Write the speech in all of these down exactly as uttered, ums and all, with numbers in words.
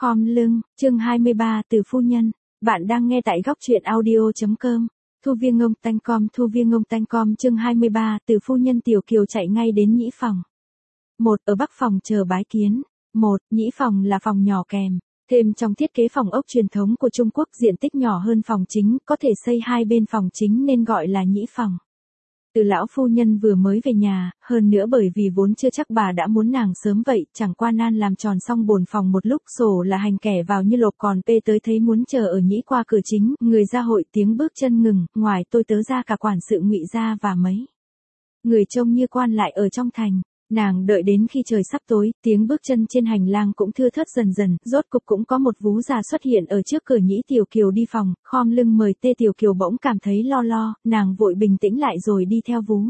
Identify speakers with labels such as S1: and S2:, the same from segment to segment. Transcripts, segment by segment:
S1: Khom lưng, chương hai mươi ba từ phu nhân. Bạn đang nghe tại góc truyện audio.com. Thu viên ngông tanh com thu viên ngông tanh com chương hai mươi ba từ phu nhân Tiểu Kiều chạy ngay đến nhĩ phòng. Một ở bắc phòng chờ bái kiến. Một, nhĩ phòng là phòng nhỏ kèm. Thêm trong thiết kế phòng ốc truyền thống của Trung Quốc diện tích nhỏ hơn phòng chính, có thể xây hai bên phòng chính nên gọi là nhĩ phòng. Từ lão phu nhân vừa mới về nhà, hơn nữa bởi vì vốn chưa chắc bà đã muốn nàng sớm vậy, chẳng qua nan làm tròn xong bổn phòng một lúc sổ là hành kẻ vào như lộp còn pê tới thấy muốn chờ ở nhĩ qua cửa chính, người ra hội tiếng bước chân ngừng, ngoài tôi tớ ra cả quản sự Ngụy gia và mấy người trông như quan lại ở trong thành. Nàng đợi đến khi trời sắp tối, tiếng bước chân trên hành lang cũng thưa thớt dần dần, rốt cục cũng có một vú già xuất hiện ở trước cửa nhĩ Tiểu Kiều đi phòng, khom lưng mời tê Tiểu Kiều bỗng cảm thấy lo lo, nàng vội bình tĩnh lại rồi đi theo vú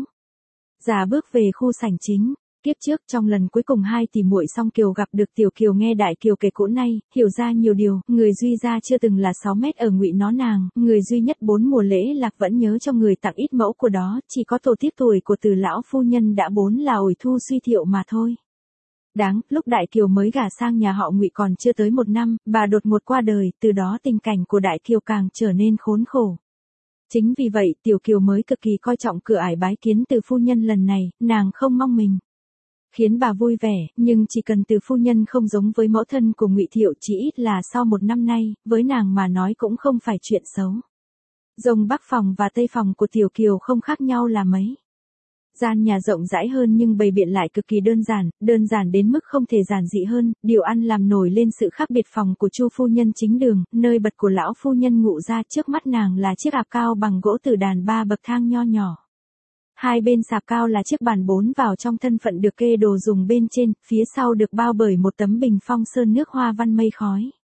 S1: già bước về khu sảnh chính. Kiếp trước trong lần cuối cùng hai tỷ muội song Kiều gặp được Tiểu Kiều nghe Đại Kiều kể cũ nay, hiểu ra nhiều điều, người duy gia chưa từng là sáu mét ở Ngụy nó nàng, người duy nhất bốn mùa lễ lạc vẫn nhớ cho người tặng ít mẫu của đó, chỉ có tổ tiếp tuổi của Từ lão phu nhân đã bốn là ổi thu suy thiệu mà thôi. Đáng, lúc Đại Kiều mới gả sang nhà họ Ngụy còn chưa tới một năm, bà đột ngột qua đời, từ đó tình cảnh của Đại Kiều càng trở nên khốn khổ. Chính vì vậy, Tiểu Kiều mới cực kỳ coi trọng cửa ải bái kiến từ phu nhân lần này, nàng không mong mình khiến bà vui vẻ, nhưng chỉ cần từ phu nhân không giống với mẫu thân của Ngụy Thiệu, chỉ ít là sau một năm nay, với nàng mà nói cũng không phải chuyện xấu. Rồng bắc phòng và tây phòng của Tiểu Kiều không khác nhau là mấy. Gian nhà rộng rãi hơn nhưng bày biện lại cực kỳ đơn giản, đơn giản đến mức không thể giản dị hơn, điều ăn làm nổi lên sự khác biệt phòng của Chu phu nhân chính đường, nơi bật của lão phu nhân Ngụ gia, trước mắt nàng là chiếc ạp cao bằng gỗ từ đàn ba bậc thang nho nhỏ. Hai bên sạp cao là chiếc bàn bốn vào trong thân phận được kê đồ dùng bên trên, phía sau được bao bởi một tấm bình phong sơn nước hoa văn mây khói.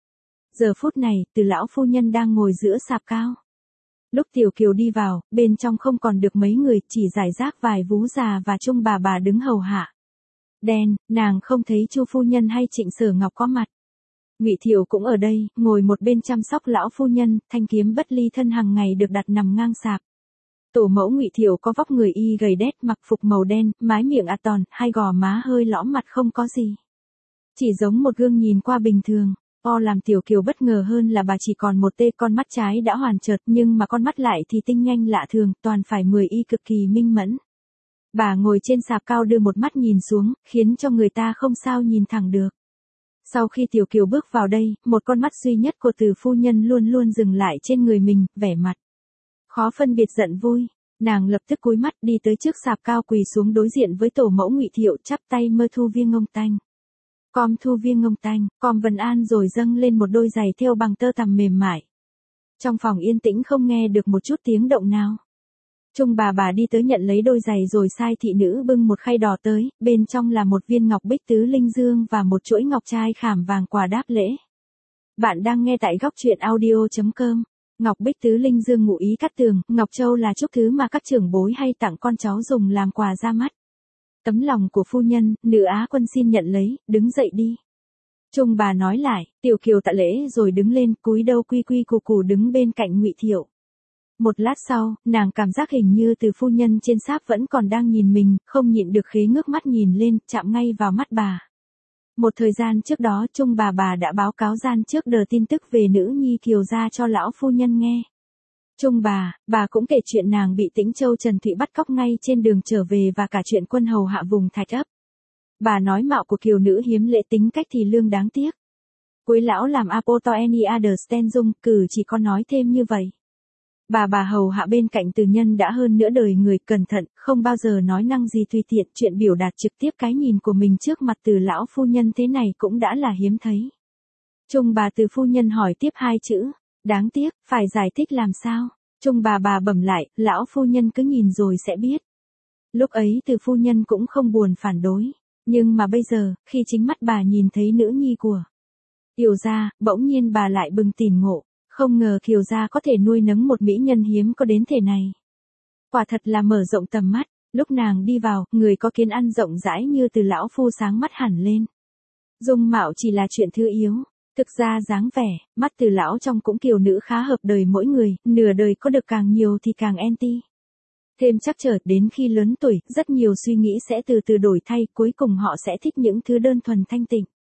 S1: Giờ phút này, Từ lão phu nhân đang ngồi giữa sạp cao. Lúc Tiểu Kiều đi vào, bên trong không còn được mấy người, chỉ rải rác vài vú già và Trung bà bà đứng hầu hạ. Đen, nàng không thấy Chu phu nhân hay Trịnh Sở Ngọc có mặt. Ngụy Thiệu cũng ở đây, ngồi một bên chăm sóc lão phu nhân, thanh kiếm bất ly thân hàng ngày được đặt nằm ngang sạp. Tổ mẫu Ngụy Thiệu có vóc người y gầy đét, mặc phục màu đen, mái miệng ạt tòn, hai gò má hơi lõm mặt không có gì. Chỉ giống một gương nhìn qua bình thường. O làm Tiểu Kiều bất ngờ hơn là bà chỉ còn một tê con mắt trái đã hoàn chợt, nhưng mà con mắt lại thì tinh nhanh lạ thường, toàn phải mười y cực kỳ minh mẫn. Bà ngồi trên sạp cao đưa một mắt nhìn xuống, khiến cho người ta không sao nhìn thẳng được. Sau khi Tiểu Kiều bước vào đây, một con mắt duy nhất của Từ phu nhân luôn luôn dừng lại trên người mình, vẻ mặt khó phân biệt giận vui. Nàng lập tức cúi mắt đi tới trước sạp cao quỳ xuống đối diện với tổ mẫu Ngụy Thiệu, chắp tay mơ thu viên ngông tanh. Com thu viên ngông tanh, com vân an rồi dâng lên một đôi giày thêu bằng tơ tằm mềm mại. Trong phòng yên tĩnh không nghe được một chút tiếng động nào. Trung bà bà đi tới nhận lấy đôi giày rồi sai thị nữ bưng một khay đỏ tới, bên trong là một viên ngọc bích tứ linh dương và một chuỗi ngọc trai khảm vàng quà đáp lễ. Bạn đang nghe tại góc truyện audio.com. Ngọc bích tứ linh dương ngụ ý cát tường, ngọc châu là chúc thứ mà các trưởng bối hay tặng con cháu dùng làm quà ra mắt. Tấm lòng của phu nhân, nữ á quân xin nhận lấy, đứng dậy đi. Trung bà nói lại, Tiểu Kiều tạ lễ rồi đứng lên, cúi đầu quy quy củ củ đứng bên cạnh Ngụy Thiệu. Một lát sau, nàng cảm giác hình như Từ phu nhân trên sáp vẫn còn đang nhìn mình, không nhịn được khế ngước mắt nhìn lên, chạm ngay vào mắt bà. Một thời gian trước đó Trung bà bà đã báo cáo gian trước đờ tin tức về nữ nhi Kiều gia cho lão phu nhân nghe. Trung bà, bà cũng kể chuyện nàng bị Tĩnh Châu Trần Thụy bắt cóc ngay trên đường trở về và cả chuyện quân hầu hạ vùng Thạch Ấp. Bà nói mạo của Kiều nữ hiếm lệ tính cách thì lương đáng tiếc. Cuối lão làm apoto any other stand dung, cử chỉ có nói thêm như vậy. Bà bà hầu hạ bên cạnh từ nhân đã hơn nửa đời người, cẩn thận, không bao giờ nói năng gì tùy tiện, chuyện biểu đạt trực tiếp cái nhìn của mình trước mặt Từ lão phu nhân thế này cũng đã là hiếm thấy. Trung bà Từ phu nhân hỏi tiếp hai chữ, đáng tiếc, phải giải thích làm sao? Trung bà bà bẩm lại, lão phu nhân cứ nhìn rồi sẽ biết. Lúc ấy Từ phu nhân cũng không buồn phản đối, nhưng mà bây giờ, khi chính mắt bà nhìn thấy nữ nhi của Kiều gia, bỗng nhiên bà lại bừng tỉnh ngộ. Không ngờ Kiều gia có thể nuôi nấng một mỹ nhân hiếm có đến thể này. Quả thật là mở rộng tầm mắt, lúc nàng đi vào, người có kiến ăn rộng rãi như Từ lão phu sáng mắt hẳn lên. Dung mạo chỉ là chuyện thứ yếu, thực ra dáng vẻ, mắt Từ lão trong cũng Kiều nữ khá hợp đời mỗi người, nửa đời có được càng nhiều thì càng anti. Thêm chắc trở đến khi lớn tuổi, rất nhiều suy nghĩ sẽ từ từ đổi thay, cuối cùng họ sẽ thích những thứ đơn thuần thanh tịnh.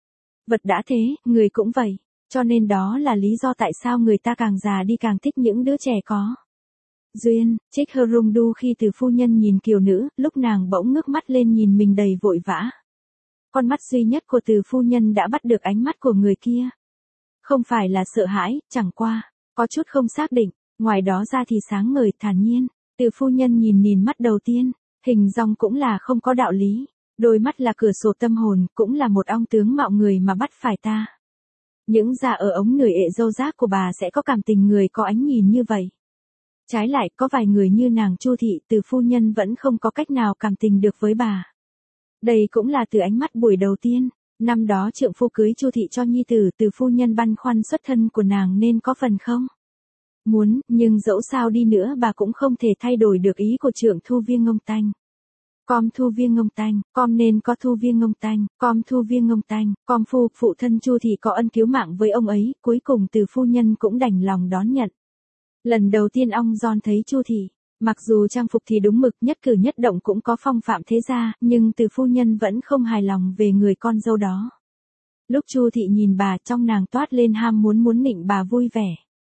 S1: Vật đã thế, người cũng vậy. Cho nên đó là lý do tại sao người ta càng già đi càng thích những đứa trẻ có duyên. Trích hơ rung đu khi từ phu nhân nhìn kiều nữ, lúc nàng bỗng ngước mắt lên nhìn mình đầy vội vã. Con mắt duy nhất của từ phu nhân đã bắt được ánh mắt của người kia. Không phải là sợ hãi, chẳng qua, có chút không xác định, ngoài đó ra thì sáng ngời thản nhiên. Từ phu nhân nhìn nhìn mắt đầu tiên, hình dong cũng là không có đạo lý. Đôi mắt là cửa sổ tâm hồn, cũng là một ong tướng mạo người mà bắt phải ta. Những da ở ống nười ệ dâu rác của bà sẽ có cảm tình người có ánh nhìn như vậy. Trái lại, có vài người như nàng Chu thị, từ phu nhân vẫn không có cách nào cảm tình được với bà. Đây cũng là từ ánh mắt buổi đầu tiên. Năm đó trượng phu cưới Chu thị cho nhi tử, từ phu nhân băn khoăn xuất thân của nàng nên có phần không muốn, nhưng dẫu sao đi nữa bà cũng không thể thay đổi được ý của trượng thu viên ngông tanh. Com thu viên ngông tanh, com nên có thu viên ngông tanh, com thu viên ngông tanh, com phu, phụ thân Chu thị có ân cứu mạng với ông ấy, cuối cùng từ phu nhân cũng đành lòng đón nhận. Lần đầu tiên ong Giòn thấy Chu thị, mặc dù trang phục thì đúng mực, nhất cử nhất động cũng có phong phạm thế gia, nhưng từ phu nhân vẫn không hài lòng về người con dâu đó. Lúc Chu thị nhìn bà, trong nàng toát lên ham muốn muốn nịnh bà vui vẻ.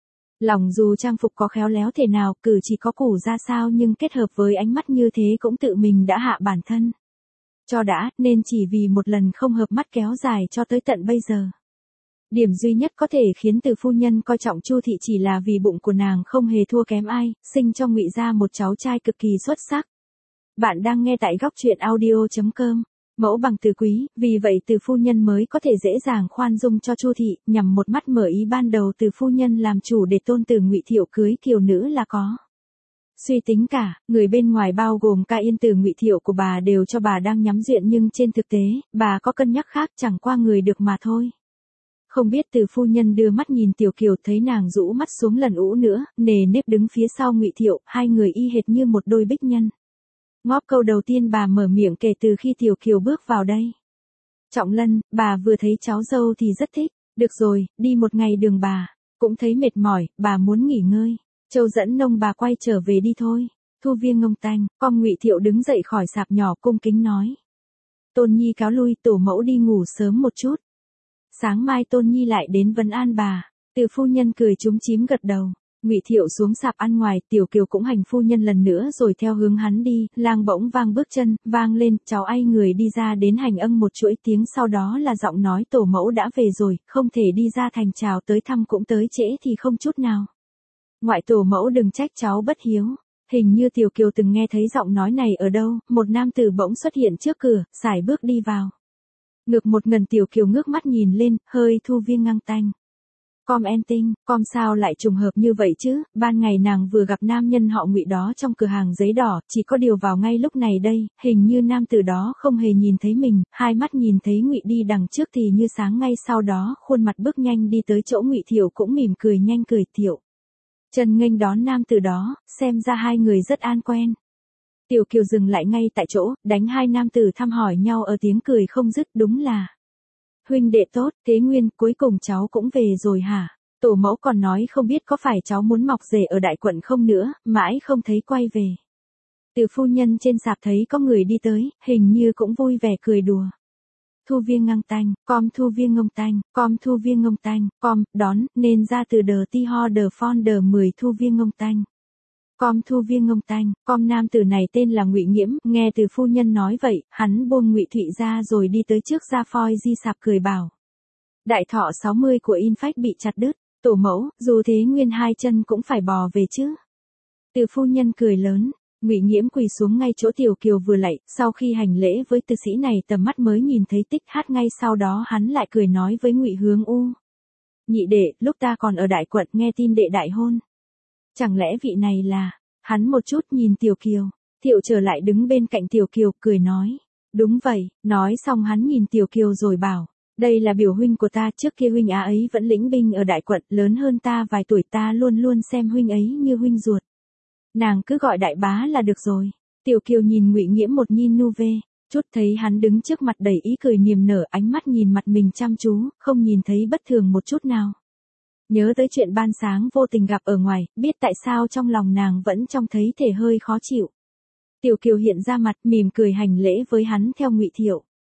S1: Lòng dù trang phục có khéo léo thế nào, cử chỉ có củ ra sao, nhưng kết hợp với ánh mắt như thế cũng tự mình đã hạ bản thân cho đã, nên chỉ vì một lần không hợp mắt kéo dài cho tới tận bây giờ. Điểm duy nhất có thể khiến từ phu nhân coi trọng Chu thị chỉ là vì bụng của nàng không hề thua kém ai, sinh cho Ngụy gia một cháu trai cực kỳ xuất sắc. Bạn đang nghe tại góc truyện audio chấm com. Mẫu bằng từ quý, vì vậy từ phu nhân mới có thể dễ dàng khoan dung cho Chu thị, nhằm một mắt mở ý ban đầu từ phu nhân làm chủ để tôn tử Ngụy Thiệu cưới kiều nữ là có suy tính cả, người bên ngoài bao gồm cả yên tử Ngụy Thiệu của bà đều cho bà đang nhắm duyện, nhưng trên thực tế, bà có cân nhắc khác, chẳng qua người được mà thôi. Không biết từ phu nhân đưa mắt nhìn Tiểu Kiều, thấy nàng rũ mắt xuống lần ũ nữa, nề nếp đứng phía sau Ngụy Thiệu, hai người y hệt như một đôi bích nhân. Ngóp câu đầu tiên bà mở miệng kể từ khi Tiểu Kiều bước vào đây. Trọng Lân, bà vừa thấy cháu dâu thì rất thích. Được rồi, đi một ngày đường bà cũng thấy mệt mỏi, bà muốn nghỉ ngơi. Châu dẫn nông bà quay trở về đi thôi. Thu viên ngông tanh, con Ngụy Thiệu đứng dậy khỏi sạp nhỏ cung kính nói. Tôn Nhi cáo lui, tổ mẫu đi ngủ sớm một chút. Sáng mai Tôn Nhi lại đến vấn an bà. Từ phu nhân cười chúm chím gật đầu. Ngụy Thiệu xuống sạp ăn ngoài, Tiểu Kiều cũng hành phu nhân lần nữa rồi theo hướng hắn đi, lang bỗng vang bước chân, vang lên, cháu ai người đi ra đến hành âng một chuỗi tiếng, sau đó là giọng nói tổ mẫu đã về rồi, không thể đi ra thành chào tới thăm cũng tới trễ thì không chút nào. Ngoại tổ mẫu đừng trách cháu bất hiếu. Hình như Tiểu Kiều từng nghe thấy giọng nói này ở đâu, một nam tử bỗng xuất hiện trước cửa, sải bước đi vào. Ngược một ngần Tiểu Kiều ngước mắt nhìn lên, hơi thu viên ngang tanh. Com en tinh, com sao lại trùng hợp như vậy chứ, ban ngày nàng vừa gặp nam nhân họ Ngụy đó trong cửa hàng giấy đỏ, chỉ có điều vào ngay lúc này đây, hình như nam tử đó không hề nhìn thấy mình, hai mắt nhìn thấy Ngụy đi đằng trước thì như sáng, ngay sau đó, khuôn mặt bước nhanh đi tới chỗ Ngụy Thiệu cũng mỉm cười nhanh cười Thiệu. Trần nghênh đón nam tử đó, xem ra hai người rất an quen. Tiểu Kiều dừng lại ngay tại chỗ, đánh hai nam tử thăm hỏi nhau ở tiếng cười không dứt, đúng là huynh đệ tốt, Thế Nguyên, cuối cùng cháu cũng về rồi hả? Tổ mẫu còn nói không biết có phải cháu muốn mọc rể ở đại quận không nữa, mãi không thấy quay về. Từ phu nhân trên sạp thấy có người đi tới, hình như cũng vui vẻ cười đùa. Thu viên ngang tanh, com thu viên ngông tanh, com thu viên ngông tanh, com, đón, nên ra từ đờ ti ho đờ phon đờ mười thu viên ngông tanh. Com thu viên ngông tanh, com nam tử này tên là Ngụy Nghiễm, nghe từ phu nhân nói vậy, hắn buông Ngụy Thụy ra rồi đi tới trước gia phoi di sạp cười bảo. Đại thọ sáu mươi của In Phách bị chặt đứt, tổ mẫu, dù thế Nguyên hai chân cũng phải bò về chứ. Từ phu nhân cười lớn, Ngụy Nghiễm quỳ xuống ngay chỗ Tiểu Kiều vừa lạy, sau khi hành lễ với tư sĩ này tầm mắt mới nhìn thấy tích hát, ngay sau đó hắn lại cười nói với Ngụy Hướng U. Nhị đệ, lúc ta còn ở đại quận nghe tin đệ đại hôn. Chẳng lẽ vị này là, hắn một chút nhìn Tiểu Kiều, Thiệu trở lại đứng bên cạnh Tiểu Kiều, cười nói. Đúng vậy, nói xong hắn nhìn Tiểu Kiều rồi bảo, đây là biểu huynh của ta, trước kia huynh á ấy vẫn lĩnh binh ở đại quận, lớn hơn ta vài tuổi, ta luôn luôn xem huynh ấy như huynh ruột. Nàng cứ gọi đại bá là được rồi. Tiểu Kiều nhìn Ngụy Nghiễm một nhìn nu vê, chút thấy hắn đứng trước mặt đầy ý cười niềm nở, ánh mắt nhìn mặt mình chăm chú, không nhìn thấy bất thường một chút nào. Nhớ tới chuyện ban sáng vô tình gặp ở ngoài, biết tại sao trong lòng nàng vẫn trông thấy thể hơi khó chịu. Tiểu Kiều hiện ra mặt mỉm cười hành lễ với hắn theo Ngụy Thiệu.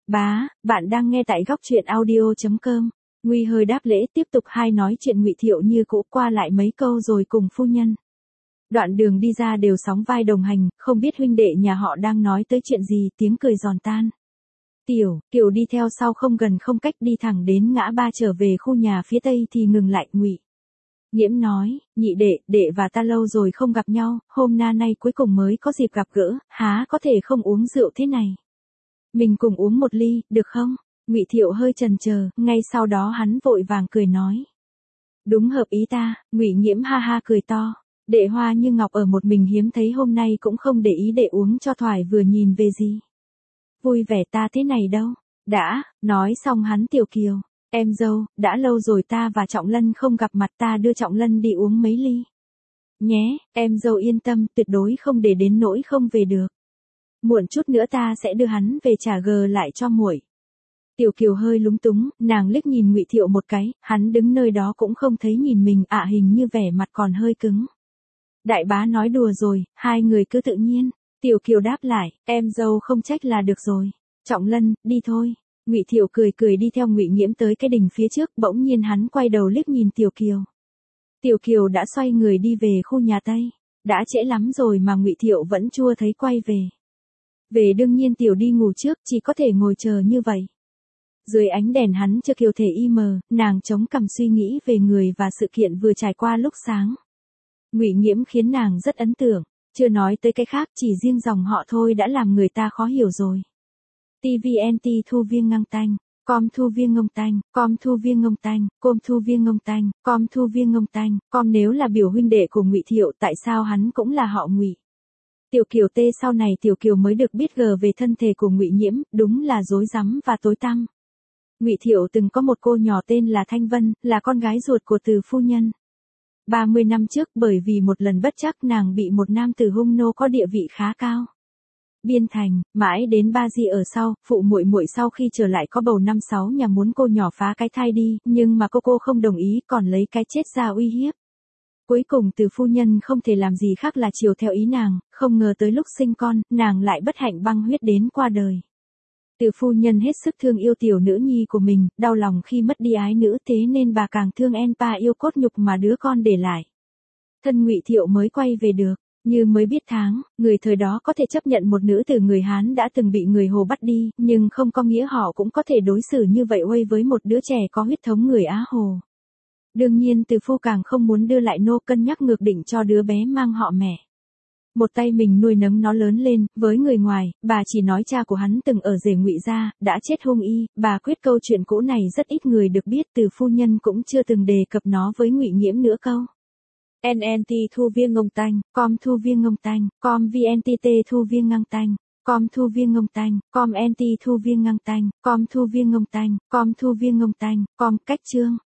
S1: Bá, bạn đang nghe tại góc truyện audio chấm com. Nguy hơi đáp lễ tiếp tục hai nói chuyện Ngụy Thiệu như cũ qua lại mấy câu rồi cùng phu nhân. Đoạn đường đi ra đều sóng vai đồng hành, không biết huynh đệ nhà họ đang nói tới chuyện gì, tiếng cười giòn tan. Tiểu Kiều đi theo sau không gần không cách đi thẳng đến ngã ba trở về khu nhà phía tây thì ngừng lại. Ngụy Nghiễm nói, nhị đệ, đệ và ta lâu rồi không gặp nhau, hôm na nay cuối cùng mới có dịp gặp gỡ, há có thể không uống rượu thế này. Mình cùng uống một ly, được không? Ngụy Thiệu hơi chần chờ, ngay sau đó hắn vội vàng cười nói. Đúng hợp ý ta. Ngụy Nghiễm ha ha cười to. Đệ Hoa như ngọc ở một mình hiếm thấy, hôm nay cũng không để ý đệ uống cho thoải, vừa nhìn về gì. Vui vẻ ta thế này đâu. Đã, nói xong hắn Tiểu Kiều. Em dâu, đã lâu rồi ta và Trọng Lân không gặp mặt, ta đưa Trọng Lân đi uống mấy ly. Nhé, em dâu yên tâm, tuyệt đối không để đến nỗi không về được. Muộn chút nữa ta sẽ đưa hắn về trả gờ lại cho muội. Tiểu Kiều hơi lúng túng, nàng liếc nhìn Ngụy Thiệu một cái, hắn đứng nơi đó cũng không thấy nhìn mình, ạ hình như vẻ mặt còn hơi cứng. Đại bá nói đùa rồi, hai người cứ tự nhiên. Tiểu Kiều đáp lại, em dâu không trách là được rồi. Trọng Lân, đi thôi. Ngụy Thiệu cười cười đi theo Ngụy Nghiễm tới cái đình phía trước, bỗng nhiên hắn quay đầu liếc nhìn Tiểu Kiều. Tiểu Kiều đã xoay người đi về khu nhà Tây. Đã trễ lắm rồi mà Ngụy Thiệu vẫn chưa thấy quay về. Về đương nhiên Tiểu đi ngủ trước, chỉ có thể ngồi chờ như vậy. Dưới ánh đèn hắn chưa Kiều thể y mờ, nàng chống cằm suy nghĩ về người và sự kiện vừa trải qua lúc sáng. Ngụy Nghiễm khiến nàng rất ấn tượng, chưa nói tới cái khác, chỉ riêng dòng họ thôi đã làm người ta khó hiểu rồi. tê vê en tê thu viên ngang tanh, com thu viên ngông tanh, com thu viên ngông tanh, com thu viên ngông tanh, com thu viên ngông tanh, com nếu là biểu huynh đệ của Ngụy Thiệu, tại sao hắn cũng là họ Ngụy? Tiểu Kiều tê sau này Tiểu Kiều mới được biết gờ về thân thể của Ngụy Nghiễm, đúng là rối rắm và tối tăm. Ngụy Thiệu từng có một cô nhỏ tên là Thanh Vân, là con gái ruột của Từ phu nhân. ba mươi năm trước, bởi vì một lần bất trắc nàng bị một nam tử hung nô có địa vị khá cao biên thành, mãi đến ba di ở sau, phụ muội muội sau khi trở lại có bầu năm sáu nhà muốn cô nhỏ phá cái thai đi, nhưng mà cô cô không đồng ý, còn lấy cái chết ra uy hiếp. Cuối cùng Từ phu nhân không thể làm gì khác là chiều theo ý nàng, không ngờ tới lúc sinh con, nàng lại bất hạnh băng huyết đến qua đời. Từ phu nhân hết sức thương yêu tiểu nữ nhi của mình, đau lòng khi mất đi ái nữ, thế nên bà càng thương en pa yêu cốt nhục mà đứa con để lại. Thân Ngụy Thiệu mới quay về được, như mới biết tháng, người thời đó có thể chấp nhận một nữ từ người Hán đã từng bị người Hồ bắt đi, nhưng không có nghĩa họ cũng có thể đối xử như vậy uây với một đứa trẻ có huyết thống người Á Hồ. Đương nhiên Từ phu càng không muốn đưa lại nô, cân nhắc ngược định cho đứa bé mang họ mẹ. Một tay mình nuôi nấng nó lớn lên, với người ngoài, bà chỉ nói cha của hắn từng ở rể Ngụy gia, đã chết hung y, bà quyết câu chuyện cũ này rất ít người được biết, Từ phu nhân cũng chưa từng đề cập nó với Ngụy Nghiễm nữa câu. en en tê thu viên ngông tanh, com thu viên ngông tanh, com vntt thu viên ngang tanh, com thu viên ngông tanh, com nt thu viên ngang tanh, com thu viên ngông tanh, com thu viên ngông tanh, com cách chương.